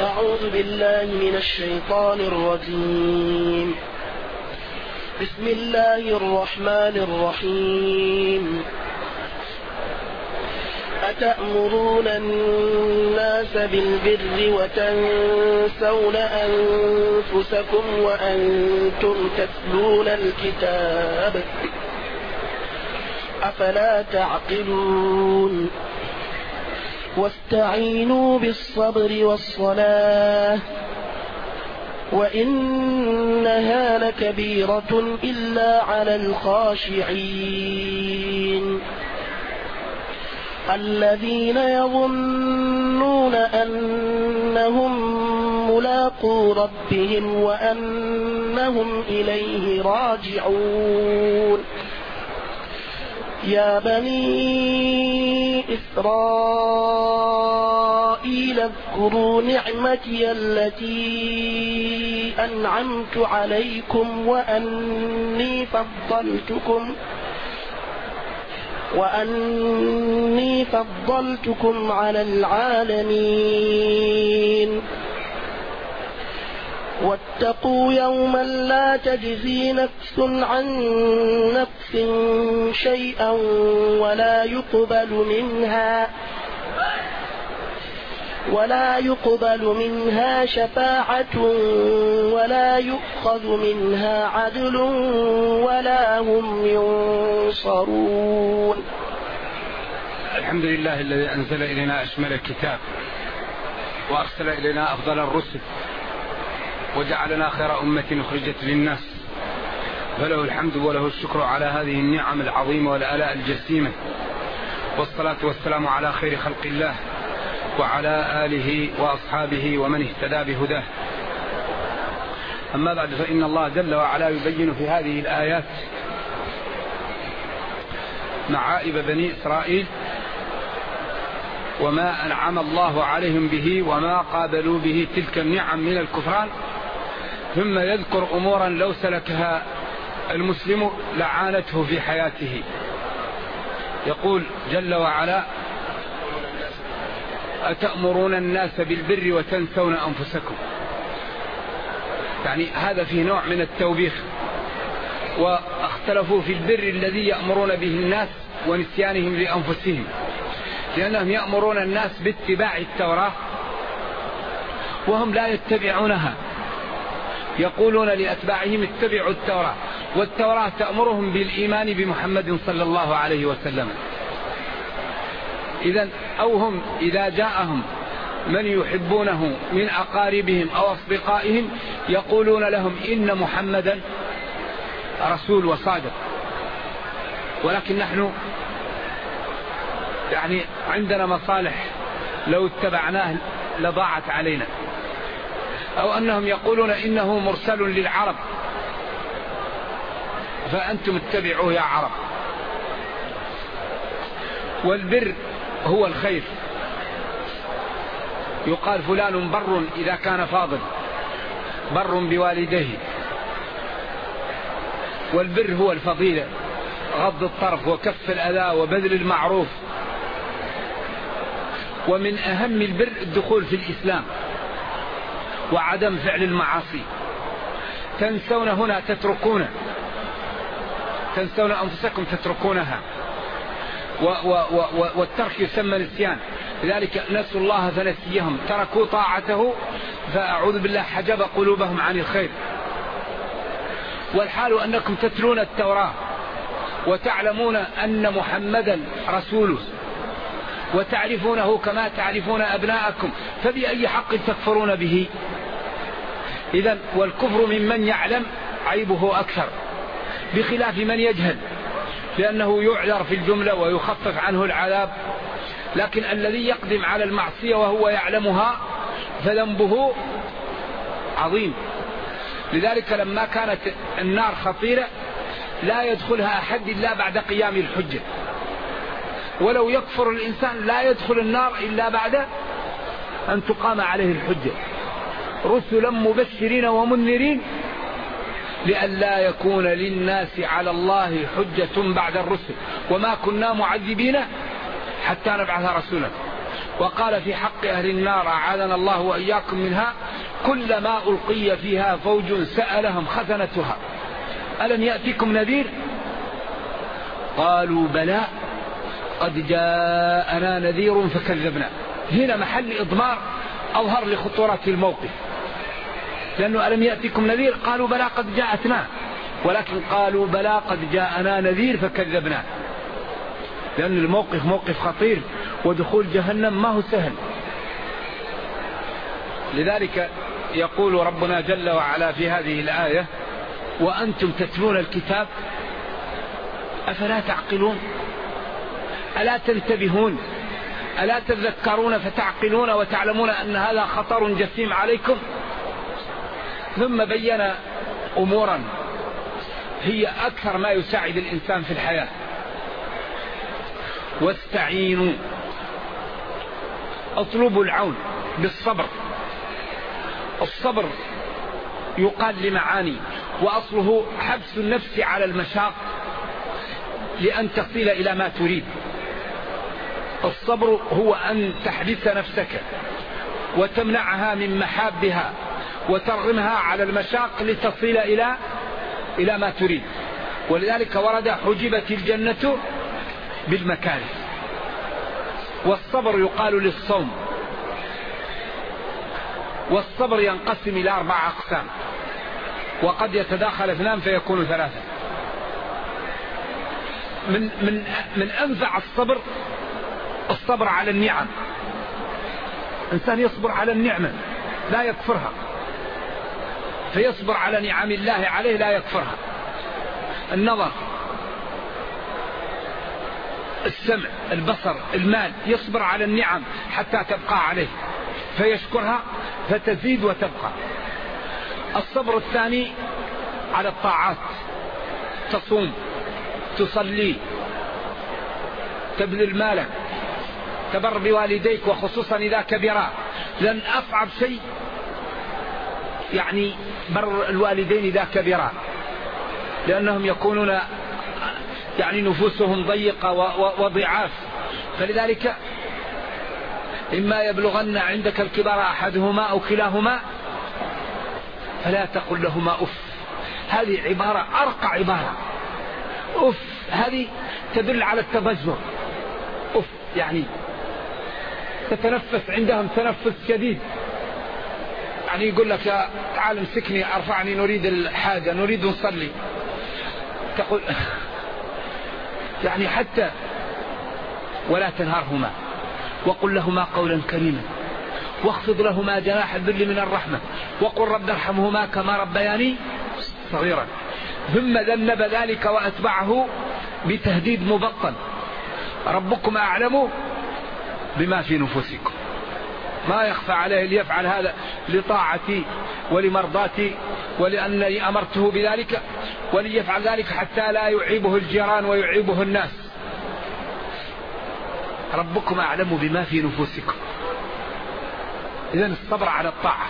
أعوذ بالله من الشيطان الرجيم. بسم الله الرحمن الرحيم. أتأمرون الناس بالبر وتنسون أنفسكم وأنتم تتلون الكتاب أفلا تعقلون. واستعينوا بالصبر والصلاة وإنها لكبيرة إلا على الخاشعين الذين يظنون أنهم ملاقو ربهم وأنهم إليه راجعون. يا بني إسرائيل اذكروا نعمتي التي أنعمت عليكم وأني فضلتكم على العالمين. واتقوا يوما لا تجزي نفس عن نفس شيئا ولا يقبل منها شفاعة ولا يؤخذ منها عدل ولا هم ينصرون. الحمد لله الذي أنزل إلينا أشمل الكتاب وأرسل إلينا أفضل الرسل وجعلنا خير أمة أخرجت للناس، فله الحمد وله الشكر على هذه النعم العظيمة والآلاء الجسيمة، والصلاة والسلام على خير خلق الله وعلى آله وأصحابه ومن اهتدى بهداه. أما بعد، فإن الله جل وعلا يبين في هذه الآيات معائب بني إسرائيل وما أنعم الله عليهم به وما قابلوا به تلك النعم من الكفران، ثم يذكر أمورا لو سلكها المسلم لعانته في حياته. يقول جل وعلا: أتأمرون الناس بالبر وتنسون أنفسكم. يعني هذا فيه نوع من التوبيخ. واختلفوا في البر الذي يأمرون به الناس ونسيانهم لأنفسهم، لأنهم يأمرون الناس باتباع التوراة وهم لا يتبعونها، يقولون لأتباعهم اتبعوا التوراة، والتوراة تأمرهم بالإيمان بمحمد صلى الله عليه وسلم. إذا جاءهم من يحبونه من أقاربهم أو أصدقائهم يقولون لهم إن محمدا رسول وصادق، ولكن نحن يعني عندنا مصالح لو اتبعناه لضاعت علينا. أو أنهم يقولون إنه مرسل للعرب فأنتم اتبعوه يا عرب. والبر هو الخير، يقال فلان بر إذا كان فاضل، بر بوالديه. والبر هو الفضيلة، غض الطرف وكف الأذى وبذل المعروف. ومن أهم البر الدخول في الإسلام وعدم فعل المعاصي. تنسون هنا تتركون، تنسون أنفسكم تتركونها، والترك يسمى نسيان. لذلك نسوا الله فنسيهم، تركوا طاعته فأعوذ بالله حجب قلوبهم عن الخير. والحال أنكم تتلون التوراة وتعلمون أن محمدا رسوله وتعرفونه كما تعرفون أبناءكم، فبأي حق تكفرون به؟ إذن والكفر ممن يعلم عيبه أكثر، بخلاف من يجهل، لأنه يعذر في الجملة ويخفف عنه العذاب. لكن الذي يقدم على المعصية وهو يعلمها فذنبه عظيم. لذلك لما كانت النار خطيرة لا يدخلها أحد إلا بعد قيام الحجة، ولو يكفر الإنسان لا يدخل النار إلا بعد أن تقام عليه الحجة. رسلا مبشرين ومنذرين لئلا يكون للناس على الله حجة بعد الرسل وما كنا معذبين حتى نبعث رسولا. وقال في حق أهل النار أعاذنا الله وإياكم منها: كلما ألقي فيها فوج سألهم خزنتها ألم يأتكم نذير؟ قالوا بلى قد جاءنا نذير فكذبنا. هنا محل إضمار أظهر لخطورة الموقف، لأنه ألم يأتكم نذير قالوا بلى قد جاءتنا، ولكن قالوا بلى قد جاءنا نذير فكذبنا، لأن الموقف موقف خطير، ودخول جهنم ما هو سهل. لذلك يقول ربنا جل وعلا في هذه الآية: وأنتم تتلون الكتاب أفلا تعقلون؟ ألا تنتبهون؟ ألا تذكرون فتعقلون وتعلمون أن هذا خطر جسيم عليكم؟ ثم بين أمورا هي أكثر ما يساعد الإنسان في الحياة: واستعينوا، اطلبوا العون بالصبر. الصبر يقال لمعاني، وأصله حبس النفس على المشاق لأن تصل إلى ما تريد. الصبر هو أن تحبس نفسك وتمنعها من محابها وترغمها على المشاق لتصل إلى ما تريد. ولذلك ورد: حجبت الجنة بالمكاره. والصبر يقال للصوم. والصبر ينقسم إلى 4 أقسام، وقد يتداخل 2 فيكون 3. من أنفع الصبر على النعم. إنسان يصبر على النعمة لا يكفرها، فيصبر على نعم الله عليه لا يكفرها. النظر، السمع، البصر، المال، يصبر على النعم حتى تبقى عليه فيشكرها فتزيد وتبقى. الصبر الثاني على الطاعات: تصوم، تصلي، تبذل مالك، تبر بوالديك وخصوصا إذا كبرا، لأن أصعب شيء يعني بر الوالدين إذا كبرا، لأنهم يكونون يعني نفوسهم ضيقة وضعاف. فلذلك إما يبلغن عندك الكبار أحدهما أو كلاهما فلا تقل لهما أف. هذه عبارة أرقى عبارة. أف هذه تدل على التضجر. أف يعني تتنفس عندهم تنفس شديد، يعني يقول لك: يا تعال امسكني ارفعني، نريد الحاجة، نريد نصلي. تقول يعني حتى. ولا تنهرهما وقل لهما قولا كريما واخفض لهما جناح الذل من الرحمة وقل رب ارحمهما كما ربياني صغيرا. ثم ذنب ذلك وأتبعه بتهديد مبطن: ربكم أعلم بما في نفوسكم. ما يخفى عليه ليفعل هذا لطاعتي ولمرضاتي ولأنني أمرته بذلك، وليفعل ذلك حتى لا يعيبه الجيران ويعيبه الناس. ربكم أعلم بما في نفوسكم. إذن الصبر على الطاعة.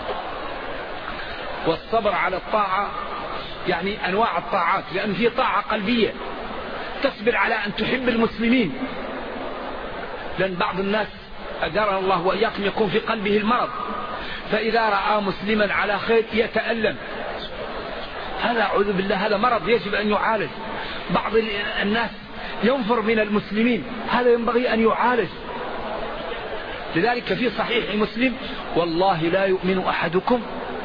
والصبر على الطاعة يعني أنواع الطاعات، لأن في طاعة قلبية تصبر على أن تحب المسلمين، لأن بعض الناس أجارنا الله وإياكم يكون في قلبه المرض، فإذا رأى مسلما على خير يتألم. هذا أعوذ بالله هذا مرض يجب أن يعالج. بعض الناس ينفر من المسلمين، هذا ينبغي أن يعالج. لذلك في صحيح مسلم: والله لا يؤمن أحدكم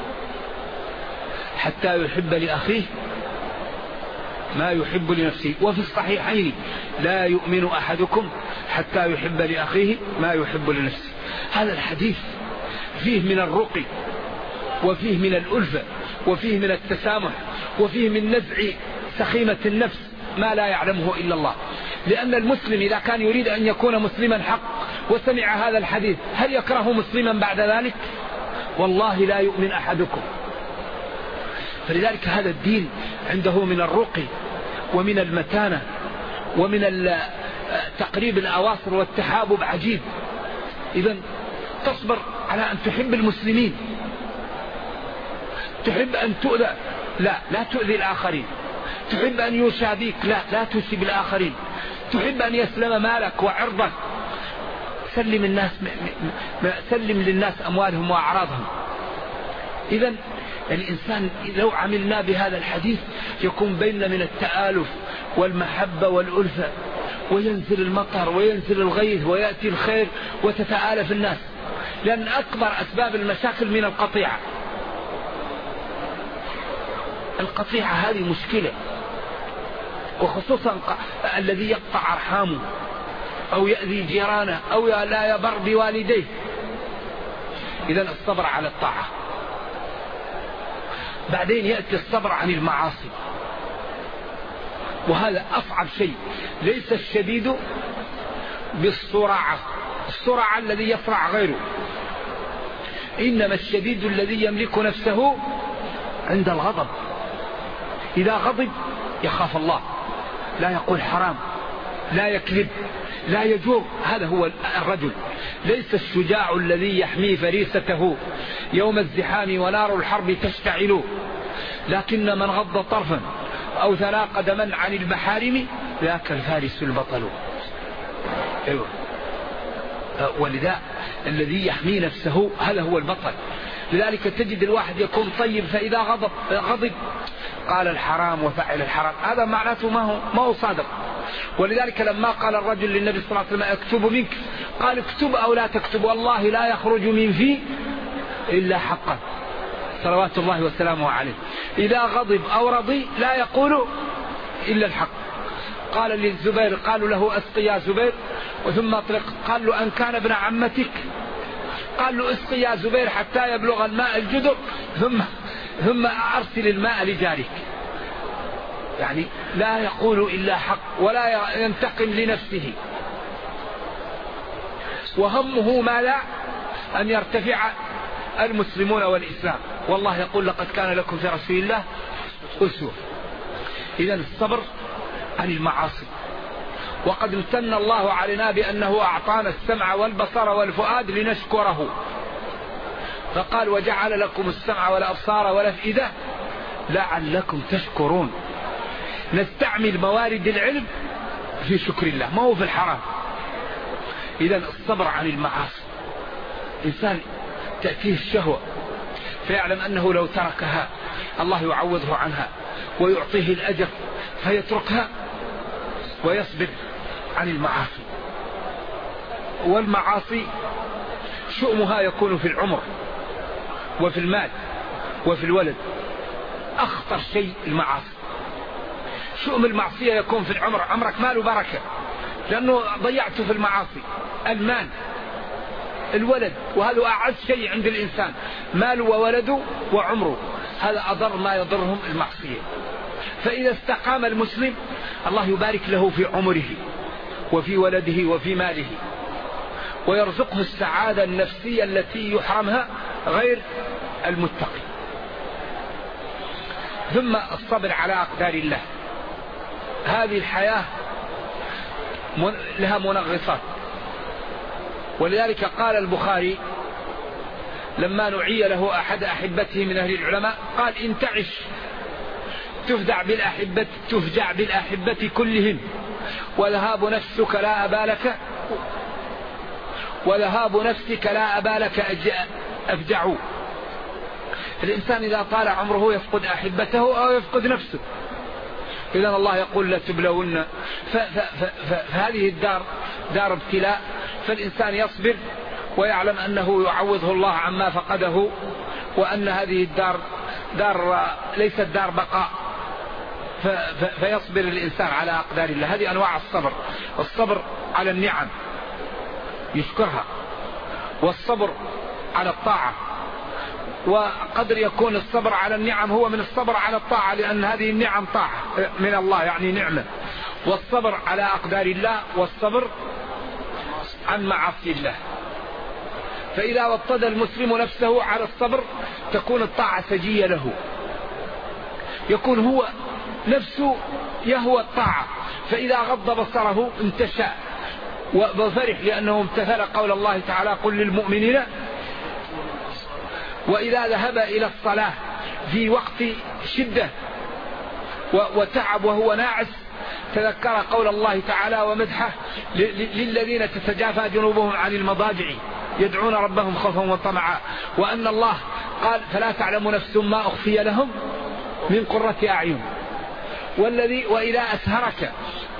حتى يحب لأخيه ما يحب لنفسه. وفي الصحيحين: لا يؤمن أحدكم حتى يحب لأخيه ما يحب لنفسه. هذا الحديث فيه من الرقي، وفيه من الألفة، وفيه من التسامح، وفيه من نزع سخيمة النفس ما لا يعلمه إلا الله. لأن المسلم إذا كان يريد أن يكون مسلما حق وسمع هذا الحديث هل يكره مسلما بعد ذلك؟ والله لا يؤمن أحدكم. فلذلك هذا الدين عنده من الرقي ومن المتانة ومن تقريب الأواصر والتحابب عجيب. إذن تصبر على أن تحب المسلمين. تحب أن تؤذى، لا تؤذي الآخرين. تحب أن يوشى بك، لا توشي بالآخرين. تحب أن يسلم مالك وعرضك، سلم للناس أموالهم وأعراضهم. إذن الإنسان لو عملنا بهذا الحديث يكون بيننا من التآلف والمحبة والألفة، وينزل المطر وينزل الغيث ويأتي الخير وتتآلف الناس. لأن أكبر أسباب المشاكل من القطيعة. القطيعة هذه مشكلة، وخصوصا الذي يقطع أرحامه أو يأذي جيرانه أو لا يبر بوالديه. إذن الصبر على الطاعة. بعدين يأتي الصبر عن المعاصي، وهذا أصعب شيء. ليس الشديد بالصراعة، الصراعة الذي يصرع غيره، إنما الشديد الذي يملك نفسه عند الغضب. إذا غضب يخاف الله، لا يقول حرام، لا يكذب، لا يجور. هذا هو الرجل. ليس الشجاع الذي يحمي فريسته يوم الزحام ونار الحرب تشتعل، لكن من غض طرفا أو ثنى قدما عن المحارم ذاك الفارس البطل. أيوة. ولذا الذي يحمي نفسه هذا هو البطل. لذلك تجد الواحد يكون طيب، فإذا غضب قال الحرام وفعل الحرام، هذا معناته ما هو صادق. ولذلك لما قال الرجل للنبي صلى الله عليه وسلم اكتب منك، قال اكتب أو لا تكتب والله لا يخرج من فيه إلا حقا، صلوات الله وسلامه عليه. إذا غضب أو رضي لا يقول إلا الحق. قال للزبير، قالوا له اسقي يا زبير، وثم اطلق. قال له أن كان ابن عمتك، قال له اسقي يا زبير حتى يبلغ الماء الجدر ثم أرسل الماء لجارك. يعني لا يقول إلا حق ولا ينتقم لنفسه، وهمه ما لا أن يرتفع المسلمون والإسلام. والله يقول لقد كان لكم في رسول الله أسوة. إذن الصبر عن المعاصي. وقد امتن الله علينا بأنه أعطانا السمع والبصر والفؤاد لنشكره، فقال وجعل لكم السمع والأبصار والأفئدة لعلكم تشكرون. نستعمل موارد العلم في شكر الله، ما هو في الحرام. إذن الصبر عن المعاصي. إنسان تأتيه الشهوة فيعلم أنه لو تركها الله يعوضه عنها ويعطيه الأجر، فيتركها ويصبر عن المعاصي. والمعاصي شؤمها يكون في العمر وفي المال وفي الولد. أخطر شيء المعاصي. شؤم المعصية يكون في العمر، عمرك ماله بركة لأنه ضيعته في المعاصي. المال، الولد، وهذا أعز شيء عند الإنسان، ماله وولده وعمره، هذا أضر ما يضرهم المعصية. فإذا استقام المسلم الله يبارك له في عمره وفي ولده وفي ماله، ويرزقه السعادة النفسية التي يحرمها غير المتقي. ثم الصبر على أقدار الله. هذه الحياة لها منغصات، ولذلك قال البخاري لما نعي له أحد أحبته من أهل العلماء قال إن تعش تفجع بالأحبة كلهم، وذهاب نفسك لا أبالك أفجعوا. الإنسان إذا طال عمره يفقد أحبته أو يفقد نفسه. إذن الله يقول لا تبلون. فهذه الدار دار ابتلاء، فالإنسان يصبر ويعلم أنه يعوضه الله عما فقده، وأن هذه الدار ليست دار بقاء، فيصبر الإنسان على أقدار الله. هذه أنواع الصبر. الصبر على النعم يشكرها، والصبر على الطاعة. وقدر يكون الصبر على النعم هو من الصبر على الطاعة، لأن هذه النعم طاعة من الله يعني نعمة. والصبر على أقدار الله، والصبر عن معاصي الله. فإذا وطد المسلم نفسه على الصبر تكون الطاعة سجية له، يكون هو نفسه يهوى الطاعة، فإذا غض بصره انتشى وفرح لأنه امتثل قول الله تعالى قل للمؤمنين. وإذا ذهب إلى الصلاة في وقت شدة وتعب وهو ناعس تذكر قول الله تعالى ومدحه للذين تتجافى جنوبهم عن المضاجع يدعون ربهم خوفا وطمعا، وأن الله قال فلا تعلم نفس ما أخفي لهم من قرة أعين. وإذا أسهرك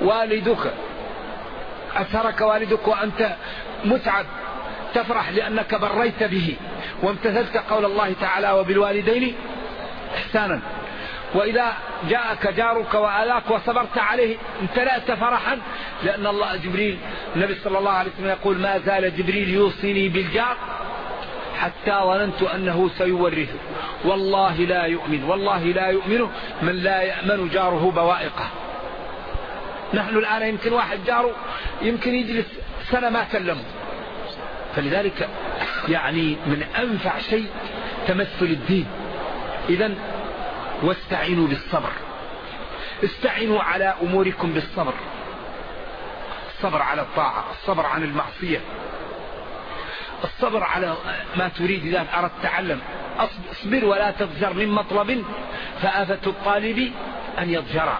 والدك وأنت متعب تفرح لأنك بريت به وامتثلت قول الله تعالى وبالوالدين إحسانا. وإذا جاءك جارك وآلاك وصبرت عليه امتلأت فرحا، لأن الله جبريل النبي صلى الله عليه وسلم يقول ما زال جبريل يوصيني بالجار حتى ظننت أنه سيورثه. والله لا يؤمن من لا يأمن جاره بوائقه. نحن الآن يمكن واحد جاره يمكن يجلس سنة ما كلمه. فلذلك يعني من أنفع شيء تمثل الدين. إذن واستعينوا بالصبر، استعينوا على أموركم بالصبر، الصبر على الطاعة، الصبر عن المعصية، الصبر على ما تريد. إذا أردت تعلم اصبر ولا تضجر من مطلب فآفة الطالب أن يضجر،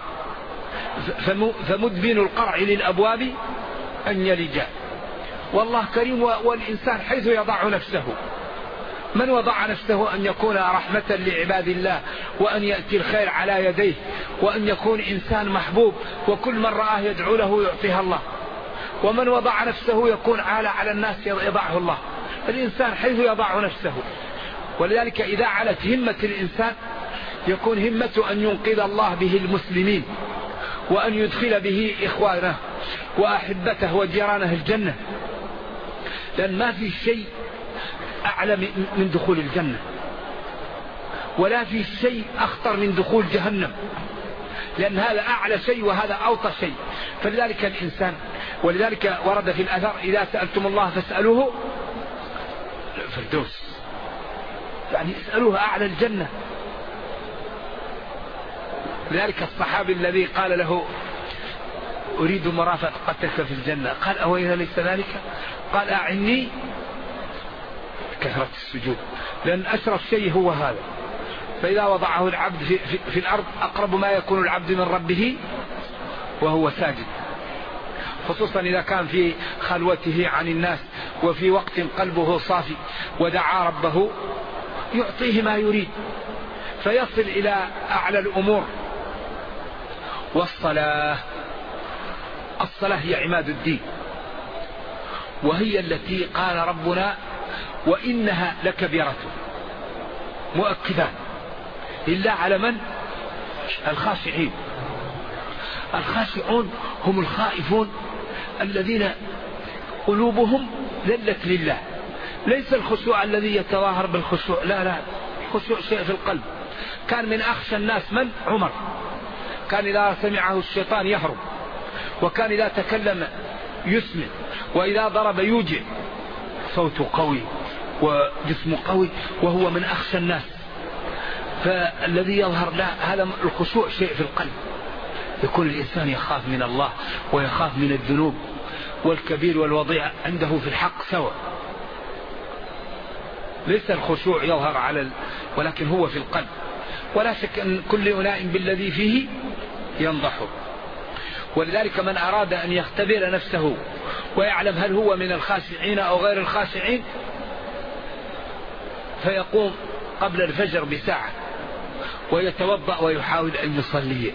فمدبن القرع للأبواب أن يلجا. والله كريم، والإنسان حيث يضع نفسه، من وضع نفسه أن يكون رحمة لعباد الله وأن يأتي الخير على يديه وأن يكون إنسان محبوب وكل من رآه يدعو له يعطيها الله، ومن وضع نفسه يكون عالة على الناس يضعه الله. الإنسان حيث يضع نفسه. ولذلك إذا علت همة الإنسان يكون همته أن ينقذ الله به المسلمين وأن يدخل به إخوانه وأحبته وجيرانه الجنة، لأن ما في شيء أعلى من دخول الجنة، ولا في شيء أخطر من دخول جهنم، لأن هذا أعلى شيء وهذا أوطى شيء. فلذلك الإنسان، ولذلك ورد في الأثر إذا سألتم الله فاسألوه الفردوس، يعني اسألوه أعلى الجنة. لذلك الصحابي الذي قال له أريد مرافقتك في الجنة قال أويها ليس ذلك؟ قال أعني كثرة السجود، لأن أشرف شيء هو هذا. فإذا وضعه العبد في الأرض أقرب ما يكون العبد من ربه وهو ساجد، خصوصا إذا كان في خلوته عن الناس وفي وقت قلبه صافي ودعا ربه يعطيه ما يريد فيصل إلى أعلى الأمور. والصلاة هي عماد الدين، وهي التي قال ربنا وإنها لكبيرة، مؤكدا إلا على من؟ الخاشعين. الخاشعون هم الخائفون الذين قلوبهم ذلت لله، ليس الخشوع الذي يتظاهر بالخشوع، لا، الخشوع شيء في القلب. كان من أخشى الناس من؟ عمر، كان إذا سمعه الشيطان يهرب، وكان إذا تكلم يسمع، وإذا ضرب يوجع، صوته قوي وجسمه قوي، وهو من أخشى الناس. فالذي يظهر لا، هذا الخشوع شيء في القلب. يكون الإنسان يخاف من الله ويخاف من الذنوب، والكبير والوضيع عنده في الحق سواء. ليس الخشوع يظهر ولكن هو في القلب. ولا شك أن كل أناء بالذي فيه ينضحه. ولذلك من أراد أن يختبر نفسه ويعلم هل هو من الخاشعين أو غير الخاشعين فيقوم قبل الفجر بساعة ويتوضأ ويحاول أن يصلي،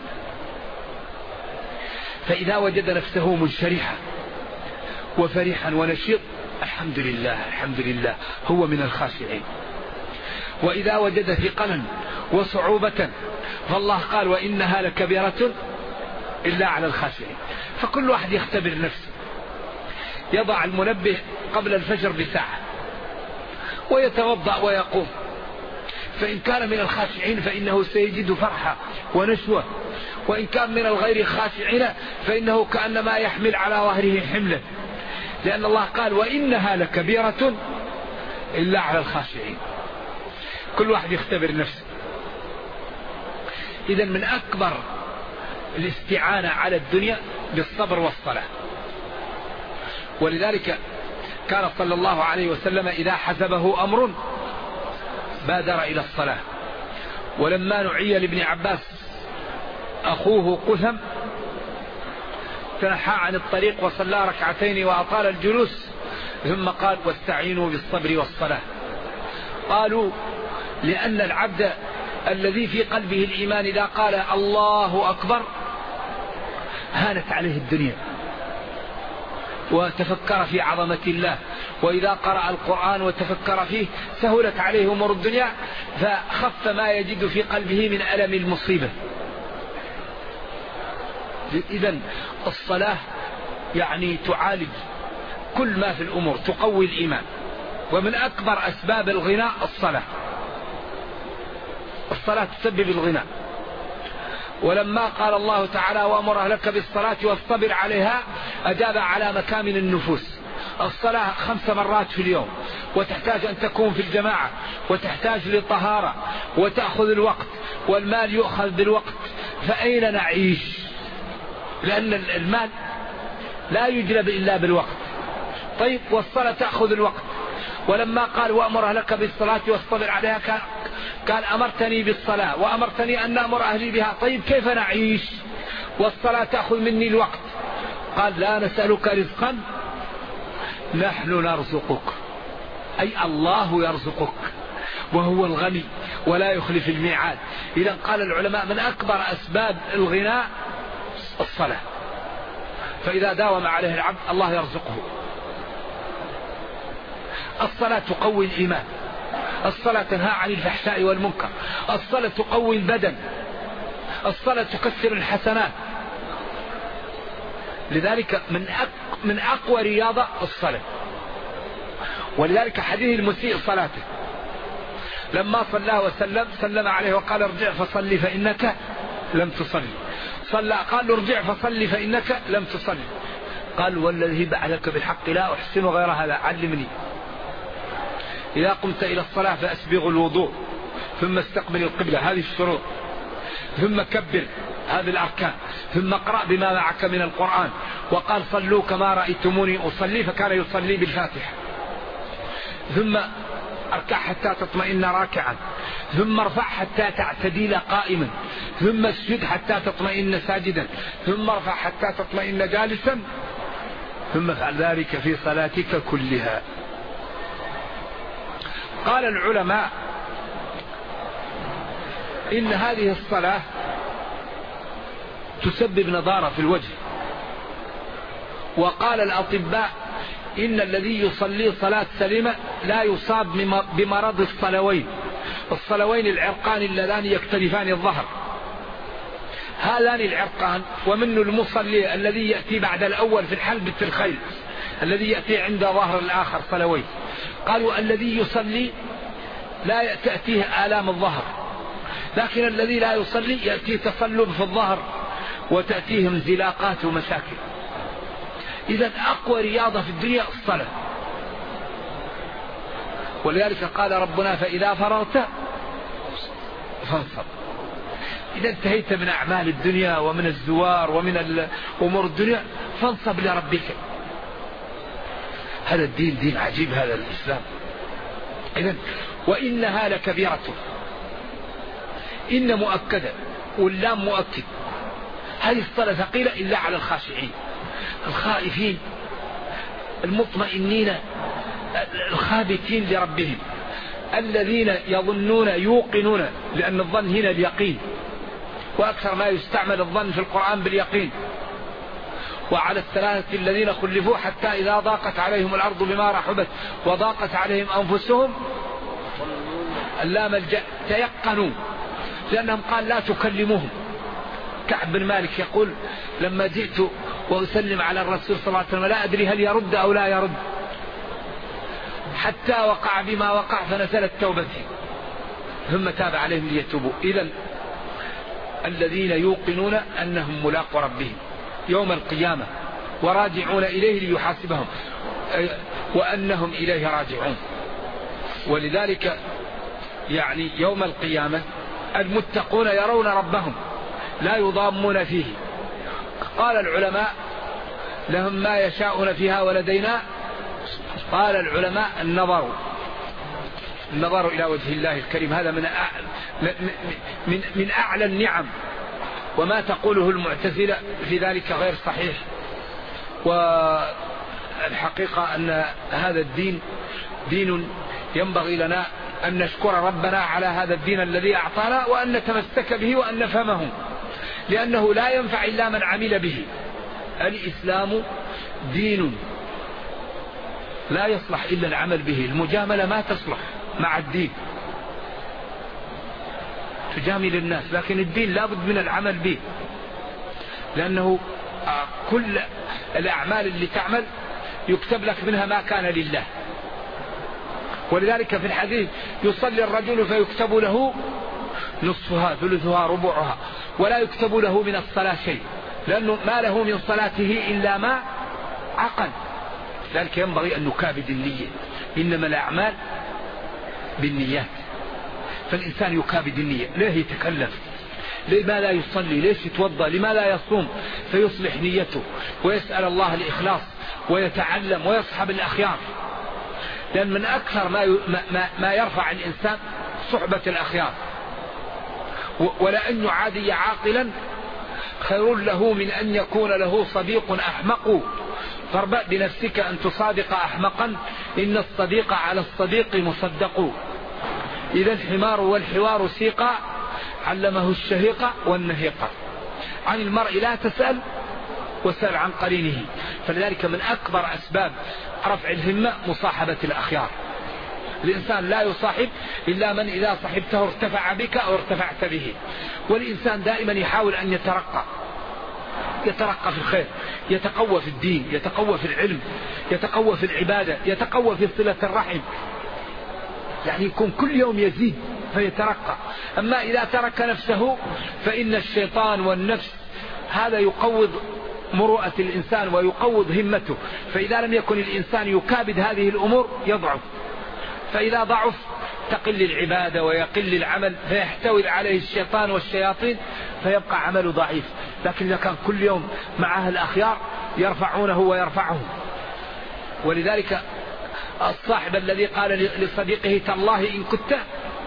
فإذا وجد نفسه منشرحا وفرحا ونشيط الحمد لله هو من الخاشعين. وإذا وجد ثقلا وصعوبة فالله قال وإنها لكبيرة إلا على الخاشعين. فكل واحد يختبر نفسه، يضع المنبه قبل الفجر بساعة ويتوضأ ويقوم، فإن كان من الخاشعين فإنه سيجد فرحة ونشوة، وإن كان من الغير خاشعين فإنه كأنما يحمل على ظهره حملا، لأن الله قال وإنها لكبيرة إلا على الخاشعين. كل واحد يختبر نفسه. إذا من أكبر الاستعانة على الدنيا بالصبر والصلاة. ولذلك كان صلى الله عليه وسلم إذا حزبه أمر بادر إلى الصلاة. ولما نعي لابن عباس أخوه قثم تنحى عن الطريق وصلى ركعتين وأطال الجلوس، ثم قال واستعينوا بالصبر والصلاة. قالوا لأن العبد الذي في قلبه الإيمان إذا قال الله أكبر هانت عليه الدنيا وتفكر في عظمة الله، وإذا قرأ القرآن وتفكر فيه سهلت عليه أمور الدنيا، فخف ما يجد في قلبه من ألم المصيبة. إذن الصلاة يعني تعالج كل ما في الأمور، تقوي الإيمان. ومن أكبر أسباب الغناء الصلاة تسبب الغناء. ولما قال الله تعالى وأمر أهلك بالصلاة واصطبر عليها أجاب على مكامن النفوس. الصلاة 5 مرات في اليوم، وتحتاج أن تكون في الجماعة، وتحتاج للطهارة، وتأخذ الوقت، والمال يؤخذ بالوقت. فأين نعيش؟ لأن المال لا يجلب إلا بالوقت. طيب والصلاة تأخذ الوقت. ولما قال وأمر أهلك بالصلاة واصطبر عليها قال أمرتني بالصلاة وأمرتني أن أمر أهلي بها. طيب كيف نعيش والصلاة تأخذ مني الوقت؟ قال لا نسألك رزقا نحن نرزقك، أي الله يرزقك وهو الغني ولا يخلف الميعاد. إذا قال العلماء من أكبر أسباب الغناء الصلاة، فإذا داوم عليه العبد الله يرزقه. الصلاة تقوي الإيمان، الصلاة تنهى عن الفحشاء والمنكر، الصلاة تقوي البدن، الصلاة تكثر الحسنات. لذلك من أقوى رياضة الصلاة. ولذلك حديث المسيء صلاته لما صلى وسلم سلم عليه وقال ارجع فصلي فإنك لم تصلي. قال ارجع فصلي فإنك لم تصلي. قال والذي بعثك بالحق لا أحسن غير هذا علمني. إذا قمت إلى الصلاة فأسبغ الوضوء، ثم استقبل القبلة، هذه الشروط، ثم كبر، هذه الأركان، ثم اقرأ بما معك من القرآن. وقال صلوا كما رأيتموني أصلي، فكان يصلي بالفاتحة. ثم اركع حتى تطمئن راكعا، ثم ارفع حتى تعتدل قائما، ثم اسجد حتى تطمئن ساجدا، ثم ارفع حتى تطمئن جالسا، ثم افعل ذلك في صلاتك كلها. قال العلماء إن هذه الصلاة تسبب نضارة في الوجه. وقال الأطباء إن الذي يصلي صلاة سليمة لا يصاب بمرض الصلوين العرقان اللذان يكتنفان الظهر. هذان العرقان ومن المصلي الذي يأتي بعد الأول في الحلبة الخيل، الذي يأتي عند ظهر الآخر صلوين. قالوا الذي يصلي لا تأتيه آلام الظهر، لكن الذي لا يصلي يأتيه تصلب في الظهر وتأتيه انزلاقات ومشاكل. إذن أقوى رياضة في الدنيا الصلاة. ولذلك قال ربنا فإذا فرغت فانصب. إذا انتهيت من أعمال الدنيا ومن الزوار ومن أمور الدنيا فانصب لربك. هذا الدين دين عجيب، هذا الإسلام. إذن وإنها لكبيرة، إن مؤكدة واللام مؤكد. هذه الصلاة ثقيلة إلا على الخاشعين الخائفين المطمئنين الخابتين لربهم، الذين يظنون يوقنون، لأن الظن هنا اليقين، وأكثر ما يستعمل الظن في القرآن باليقين. وعلى الثلاثة الذين خلفوا حتى إذا ضاقت عليهم الأرض بما رحبت وضاقت عليهم أنفسهم اللام الجاء تيقنوا، لأنهم قال لا تكلموهم. كعب بن مالك يقول لما جئت وأسلم على الرسول صلى الله عليه وسلم لا أدري هل يرد أو لا يرد، حتى وقع بما وقع فنزلت توبتي ثم تاب عليهم ليتوبوا. إذن الذين يوقنون أنهم ملاقوا ربهم يوم القيامة وراجعون إليه ليحاسبهم وأنهم إليه راجعون. ولذلك يعني يوم القيامة المتقون يرون ربهم لا يضامون فيه. قال العلماء لهم ما يشاءون فيها ولدينا. قال العلماء النظر إلى وجه الله الكريم هذا من أعلى النعم، وما تقوله المعتزلة في ذلك غير صحيح. والحقيقة أن هذا الدين دين ينبغي لنا أن نشكر ربنا على هذا الدين الذي أعطانا، وأن نتمسك به وأن نفهمه، لأنه لا ينفع إلا من عمل به. الإسلام دين لا يصلح إلا العمل به، المجاملة ما تصلح مع الدين، تجامل الناس، لكن الدين لابد من العمل به، لأنه كل الأعمال اللي تعمل يكتب لك منها ما كان لله. ولذلك في الحديث يصلي الرجل فيكتب له نصفها ثلثها ربعها، ولا يكتب له من الصلاة شيء، لأنه ما له من صلاته إلا ما عقل. ذلك ينبغي أن نكابد النية، إنما الأعمال بالنيات، فالإنسان يكابد النية. ليه يتكلم؟ لما لا يصلي؟ ليش يتوضأ؟ لما لا يصوم؟ فيصلح نيته ويسأل الله الإخلاص ويتعلم ويصحب الأخيار، لأن من أكثر ما يرفع الإنسان صحبة الأخيار. ولأن يعادي عاقلا خير له من أن يكون له صديق أحمق، فاربأ بنفسك أن تصادق أحمقا، إن الصديق على الصديق مصدق. إذا الحمار والحوار سيقا، علمه الشهيق والنهيق. عن المرء لا تسأل وسأل عن قرينه. فلذلك من أكبر أسباب رفع الهمة مصاحبة الأخيار. الإنسان لا يصاحب إلا من إذا صحبته ارتفع بك أو ارتفعت به. والإنسان دائما يحاول أن يترقى في الخير، يتقوى في الدين، يتقوى في العلم، يتقوى في العبادة، يتقوى في صلة الرحم، يعني يكون كل يوم يزيد فيترقى. أما إذا ترك نفسه فإن الشيطان والنفس هذا يقوض مروءة الإنسان ويقوض همته، فإذا لم يكن الإنسان يكابد هذه الأمور يضعف، فإذا ضعف تقل العبادة ويقل العمل، فيحتوي عليه الشيطان والشياطين فيبقى عمله ضعيف. لكن إذا كان كل يوم معه الأخيار يرفعونه ويرفعهم. ولذلك الصاحب الذي قال لصديقه تالله إن كنت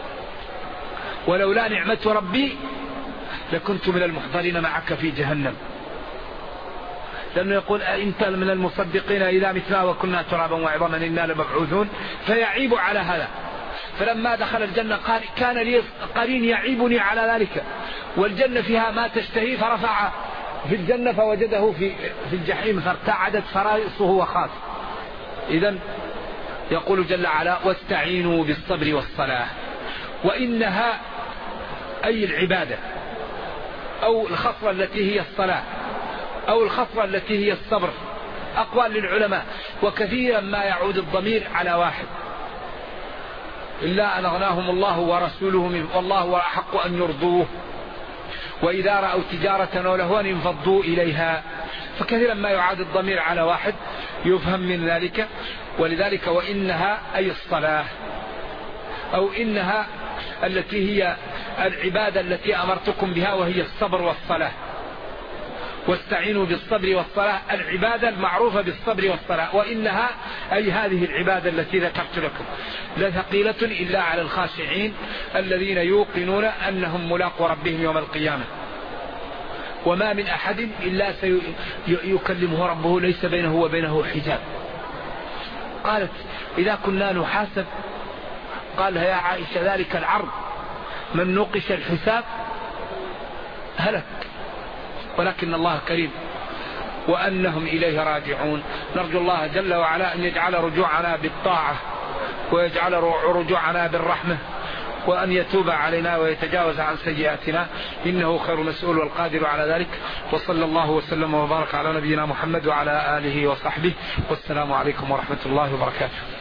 ولولا نعمة ربي لكنت من المحضرين معك في جهنم، لأنه يقول أنت من المصدقين إذا متنا وكنا ترابا وعظاما إنا لمبعوثون، فيعيب على هذا. فلما دخل الجنة قال كان لي قرين يعيبني على ذلك، والجنة فيها ما تشتهي، فرفع في الجنة فوجده في الجحيم فارتعدت فرائصه وخاف. إذن يقول جل وعلا واستعينوا بالصبر والصلاة، وإنها أي العبادة أو الخصلة التي هي الصلاة أو الخصلة التي هي الصبر أقوال للعلماء، وكثيرا ما يعود الضمير على واحد، إلا أن أغناهم الله ورسوله منه والله أحق أن يرضوه، وإذا رأوا تجارة أو لهوا انفضوا إليها. فكثيرا ما يعاد الضمير على واحد يفهم من ذلك. ولذلك وإنها أي الصلاة، أو إنها التي هي العبادة التي أمرتكم بها وهي الصبر والصلاة. واستعينوا بالصبر والصلاة، العبادة المعروفة بالصبر والصلاة، وإنها أي هذه العبادة التي ذكرت لكم لثقيلة إلا على الخاشعين الذين يوقنون أنهم ملاقوا ربهم يوم القيامة. وما من أحد إلا سيكلمه ربه ليس بينه وبينه حجاب. قالت إذا كنا نحاسب، قال يا عائشة ذلك العرض من نوقش الحساب هلك، ولكن الله كريم وأنهم إليه راجعون. نرجو الله جل وعلا أن يجعل رجوعنا بالطاعة ويجعل رجوعنا بالرحمة، وأن يتوب علينا ويتجاوز عن سيئاتنا، إنه خير مسؤول والقادر على ذلك. وصلى الله وسلم وبارك على نبينا محمد وعلى آله وصحبه، والسلام عليكم ورحمة الله وبركاته.